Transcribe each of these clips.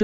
Chương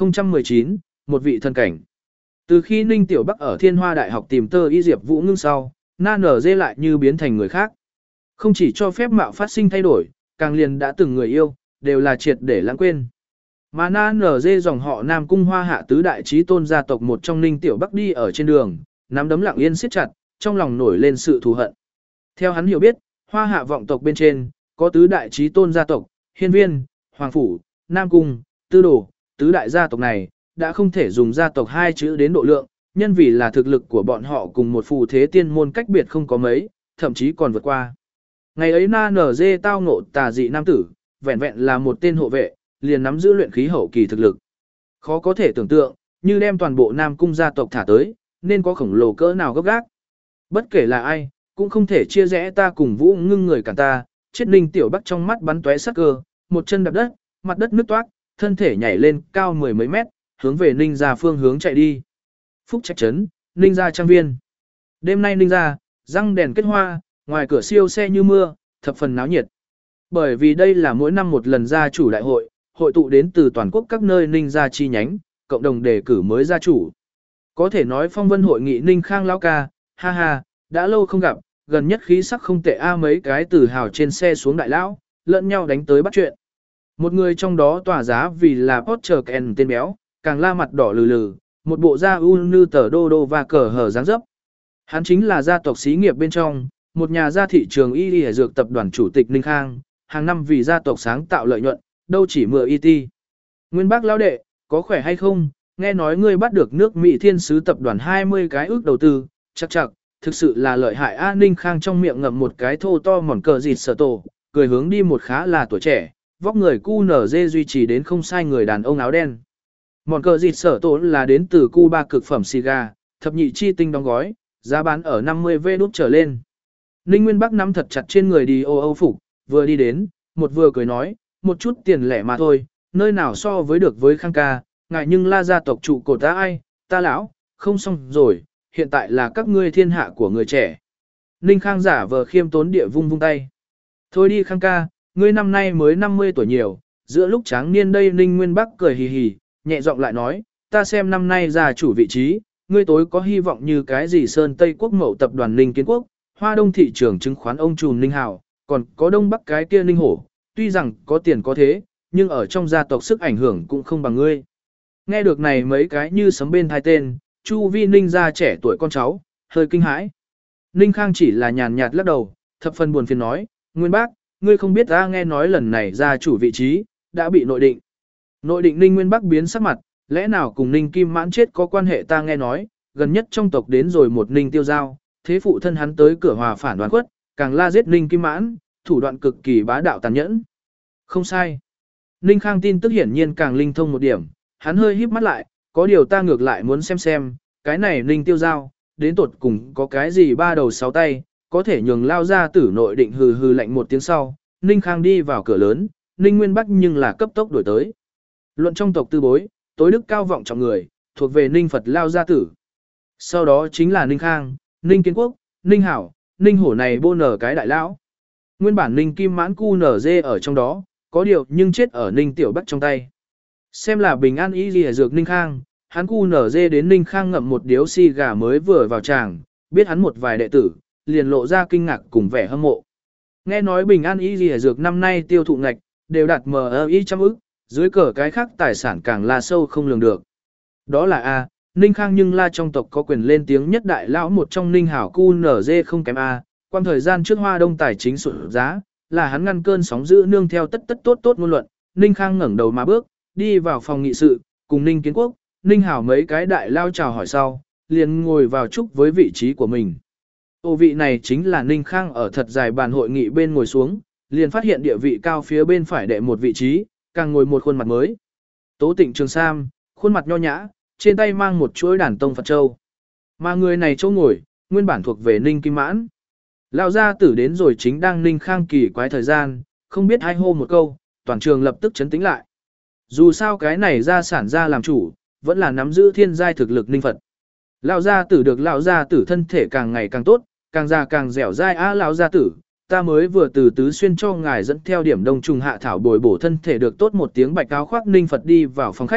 1019, một vị thần cảnh. Từ khi Ninh Tiểu Bắc ở Thiên Hoa Đại học tìm Tơ Y Diệp Vũ Ngưng sau, Na Nở Dê lại như biến thành người khác. Không chỉ cho phép mạo phát sinh thay đổi, càng liền đã từng người yêu, đều là triệt để lãng quên. Mà Na Nở Dê dòng họ Nam Cung Hoa Hạ tứ đại chí tôn gia tộc một trong Ninh Tiểu Bắc đi ở trên đường, nắm đấm lặng yên siết chặt, trong lòng nổi lên sự thù hận. Theo hắn hiểu biết, Hoa Hạ vọng tộc bên trên, có tứ đại chí tôn gia tộc, Hiên Viên, Hoàng Phủ, Nam Cung, Tư Đồ, tứ đại gia tộc này, đã không thể dùng gia tộc hai chữ đến độ lượng, nhân vì là thực lực của bọn họ cùng một phù thế tiên môn cách biệt không có mấy, thậm chí còn vượt qua. Ngày ấy Na Nở Dê tao ngộ tà dị nam tử, vẹn vẹn là một tên hộ vệ, liền nắm giữ luyện khí hậu kỳ thực lực. Khó có thể tưởng tượng, như đem toàn bộ Nam Cung gia tộc thả tới, nên có khổng lồ cỡ nào gấp gác. Bất kể là ai, cũng không thể chia rẽ ta cùng Vũ Ngưng người cản ta, chết Ninh Tiểu Bắc trong mắt bắn tóe sắc cơ, một chân đạp đất, mặt đất nứt toác, thân thể nhảy lên cao mười mấy mét, hướng về Ninh gia phương hướng chạy đi. Phúc Trạch trấn, Ninh gia trang viên. Đêm nay Ninh gia, răng đèn kết hoa, ngoài cửa siêu xe như mưa, thập phần náo nhiệt. Bởi vì đây là mỗi năm một lần gia chủ đại hội, hội tụ đến từ toàn quốc các nơi Ninh gia chi nhánh, cộng đồng đề cử mới gia chủ. Có thể nói phong vân hội nghị Ninh Khang lão ca, ha ha, đã lâu không gặp, gần nhất khí sắc không tệ a mấy cái từ hào trên xe xuống đại lão, lẫn nhau đánh tới bắt chuyện. Một người trong đó tỏa giá vì là Potter Ken tên béo, càng la mặt đỏ lừ lừ, một bộ da u như tờ đô đô và cờ hở dáng dấp. Hắn chính là gia tộc xí nghiệp bên trong, một nhà gia thị trường y y dược tập đoàn chủ tịch Ninh Khang, hàng năm vì gia tộc sáng tạo lợi nhuận, đâu chỉ mưa y ti. Nguyên bác lão đệ, có khỏe hay không? Nghe nói ngươi bắt được nước Mỹ Thiên Sứ tập đoàn 20 cái ước đầu tư, chắc chắc, thực sự là lợi hại a. Ninh Khang trong miệng ngậm một cái thô to mòn cờ dịt sở tổ, cười hướng đi một khá là tuổi trẻ, vóc người cu nở dê duy trì đến không sai người đàn ông áo đen. Mòn cờ dịt sở tổ là đến từ Cuba cực phẩm cigar, thập nhị chi tinh đóng gói, giá bán ở 50 V đút trở lên. Ninh Nguyên Bắc nắm thật chặt trên người đi ô âu phục, vừa đi đến, một vừa cười nói, một chút tiền lẻ mà thôi, nơi nào so với được với Khang ca, ngại nhưng la gia tộc trụ cột ta ai, ta lão, không xong rồi, hiện tại là các ngươi thiên hạ của người trẻ. Ninh Khang giả vờ khiêm tốn địa vung vung tay. Thôi đi Khang ca, ngươi năm nay mới 50 tuổi nhiều, giữa lúc tráng niên đây Ninh Nguyên Bắc cười hì hì, nhẹ giọng lại nói, ta xem năm nay gia chủ vị trí, ngươi tối có hy vọng như cái gì Sơn Tây Quốc Mậu tập đoàn Ninh Kiến Quốc, Hoa Đông thị trường chứng khoán ông trùm Ninh Hào, còn có Đông Bắc cái kia Ninh Hổ, tuy rằng có tiền có thế, nhưng ở trong gia tộc sức ảnh hưởng cũng không bằng ngươi. Nghe được này mấy cái như sấm bên hai tên, Chu Vi Ninh gia trẻ tuổi con cháu, hơi kinh hãi. Ninh Khang chỉ là nhàn nhạt lắc đầu, thập phần buồn phiền nói, Nguyên Bác, ngươi không biết ta nghe nói lần này gia chủ vị trí, đã bị nội định. Nội định Ninh Nguyên Bắc biến sắc mặt, lẽ nào cùng Ninh Kim Mãn chết có quan hệ ta nghe nói, gần nhất trong tộc đến rồi một Ninh Tiêu Giao, thế phụ thân hắn tới cửa hòa phản đoán quất, càng la giết Ninh Kim Mãn, thủ đoạn cực kỳ bá đạo tàn nhẫn. Không sai. Ninh Khang tin tức hiển nhiên càng linh thông một điểm, hắn hơi híp mắt lại, có điều ta ngược lại muốn xem, cái này Ninh Tiêu Giao, đến tột cùng có cái gì ba đầu sáu tay, có thể nhường lao ra tử nội định hừ hừ lạnh một tiếng sau, Ninh Khang đi vào cửa lớn, Ninh Nguyên Bắc nhưng là cấp tốc đổi tới. Luận trong tộc tư bối, tối đức cao vọng trọng người, thuộc về Ninh Phật lao gia tử. Sau đó chính là Ninh Khang, Ninh Kiến Quốc, Ninh Hảo, Ninh Hổ này bô nở cái đại lão. Nguyên bản Ninh Kim Mãn cu nở dê ở trong đó, có điều nhưng chết ở Ninh Tiểu Bắc trong tay. Xem là bình an ý gì dược Ninh Khang, hắn cu nở dê đến Ninh Khang ngậm một điếu xì gà mới vừa vào tràng, biết hắn một vài đệ tử, liền lộ ra kinh ngạc cùng vẻ hâm mộ. Nghe nói bình an ý gì dược năm nay tiêu thụ ngạch, đều đạt MI trăm ức, dưới cờ cái khác tài sản càng là sâu không lường được. Đó là A, Ninh Khang nhưng la trong tộc có quyền lên tiếng nhất đại lão một trong Ninh Hảo cu nở dê không kém A, quan thời gian trước Hoa Đông tài chính sụt giá, là hắn ngăn cơn sóng dữ nương theo tất tốt ngôn luận, Ninh Khang ngẩng đầu mà bước, đi vào phòng nghị sự, cùng Ninh Kiến Quốc, Ninh Hảo mấy cái đại lao chào hỏi sau, liền ngồi vào chúc với vị trí của mình. Ô vị này chính là Ninh Khang ở thật dài bàn hội nghị bên ngồi xuống, liền phát hiện địa vị cao phía bên phải đệ một vị trí, càng ngồi một khuôn mặt mới. Tố Tịnh Trường Sam, khuôn mặt nho nhã, trên tay mang một chuỗi đàn tông Phật châu. Mà người này chỗ ngồi, nguyên bản thuộc về Ninh Kim Mãn. Lão gia tử đến rồi chính đang Ninh Khang kỳ quái thời gian, không biết ai hô một câu, toàn trường lập tức chấn tĩnh lại. Dù sao cái này gia sản gia làm chủ, vẫn là nắm giữ thiên giai thực lực Ninh Phật. Lão gia tử được lão gia tử thân thể càng ngày càng tốt, càng già càng dẻo dai á lão gia tử, ta mới vừa từ Tứ Xuyên cho ngài dẫn theo điểm đông trùng hạ thảo bồi bổ thân thể được tốt một tiếng bạch áo khoác Ninh Phật đi vào phòng khách,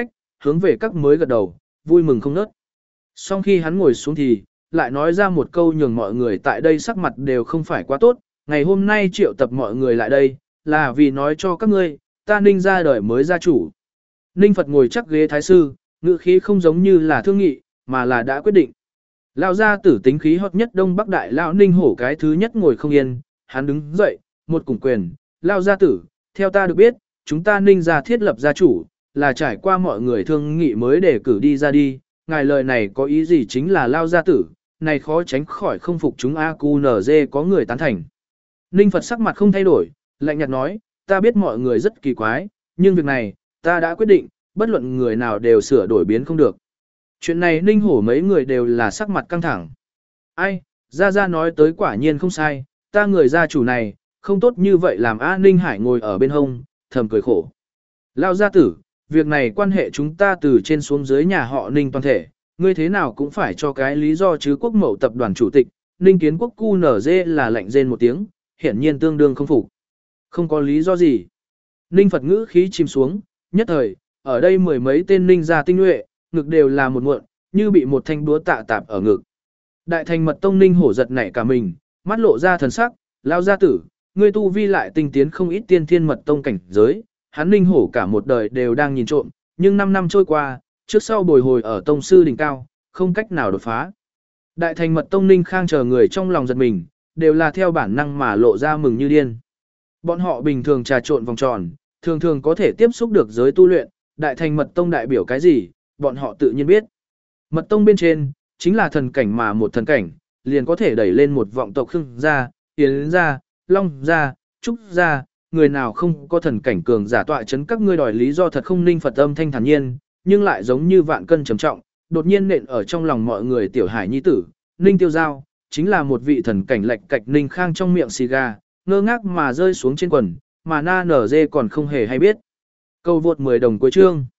hướng về các mới gật đầu, vui mừng không nớt. Sau khi hắn ngồi xuống thì, lại nói ra một câu nhường mọi người tại đây sắc mặt đều không phải quá tốt, ngày hôm nay triệu tập mọi người lại đây, là vì nói cho các ngươi, ta Ninh ra đời mới gia chủ. Ninh Phật ngồi chắc ghế thái sư, ngữ khí không giống như là thương nghị, mà là đã quyết định. Lão gia tử tính khí hot nhất Đông Bắc Đại lão Ninh Hổ cái thứ nhất ngồi không yên, hắn đứng dậy, một cùng quyền, lão gia tử, theo ta được biết, chúng ta Ninh gia thiết lập gia chủ, là trải qua mọi người thương nghị mới để cử đi ra đi, ngài lời này có ý gì chính là lão gia tử, này khó tránh khỏi không phục chúng AQNZ có người tán thành. Ninh Phật sắc mặt không thay đổi, lạnh nhạt nói, ta biết mọi người rất kỳ quái, nhưng việc này, ta đã quyết định, bất luận người nào đều sửa đổi biến không được. Chuyện này Ninh Hổ mấy người đều là sắc mặt căng thẳng. Ai, Gia nói tới quả nhiên không sai, ta người gia chủ này, không tốt như vậy làm A Ninh Hải ngồi ở bên hông, thầm cười khổ. Lão gia tử, việc này quan hệ chúng ta từ trên xuống dưới nhà họ Ninh toàn thể, ngươi thế nào cũng phải cho cái lý do chứ quốc mậu tập đoàn chủ tịch, Ninh Kiến Quốc QNZ là lạnh rên một tiếng, hiển nhiên tương đương không phục. Không có lý do gì. Ninh Phật ngữ khí chìm xuống, nhất thời, ở đây mười mấy tên Ninh gia tinh nhuệ, ngực đều là một muộn, như bị một thanh búa tạ tạp ở ngực. Đại thành mật tông Ninh hổ giật nảy cả mình, mắt lộ ra thần sắc, lao gia tử, ngươi tu vi lại tinh tiến không ít tiên thiên mật tông cảnh giới, hắn Ninh hổ cả một đời đều đang nhìn trộm, nhưng 5 năm trôi qua, trước sau bồi hồi ở tông sư đỉnh cao, không cách nào đột phá. Đại thành mật tông Ninh Khang chờ người trong lòng giật mình, đều là theo bản năng mà lộ ra mừng như điên. Bọn họ bình thường trà trộn vòng tròn, thường thường có thể tiếp xúc được giới tu luyện, đại thành mật tông đại biểu cái gì, bọn họ tự nhiên biết. Mật tông bên trên, chính là thần cảnh mà một thần cảnh, liền có thể đẩy lên một vọng tộc Khương gia, Yến gia, Long gia, Trúc gia, người nào không có thần cảnh cường giả tọa chấn các ngươi đòi lý do thật không. Ninh Phật âm thanh thản nhiên, nhưng lại giống như vạn cân trầm trọng, đột nhiên nện ở trong lòng mọi người tiểu hải nhi tử, Ninh Tiêu Giao, chính là một vị thần cảnh lệch cạch. Ninh Khang trong miệng xì gà, ngơ ngác mà rơi xuống trên quần, mà na nở dê còn không hề hay biết. Câu vượt 10 đồng cuối chương.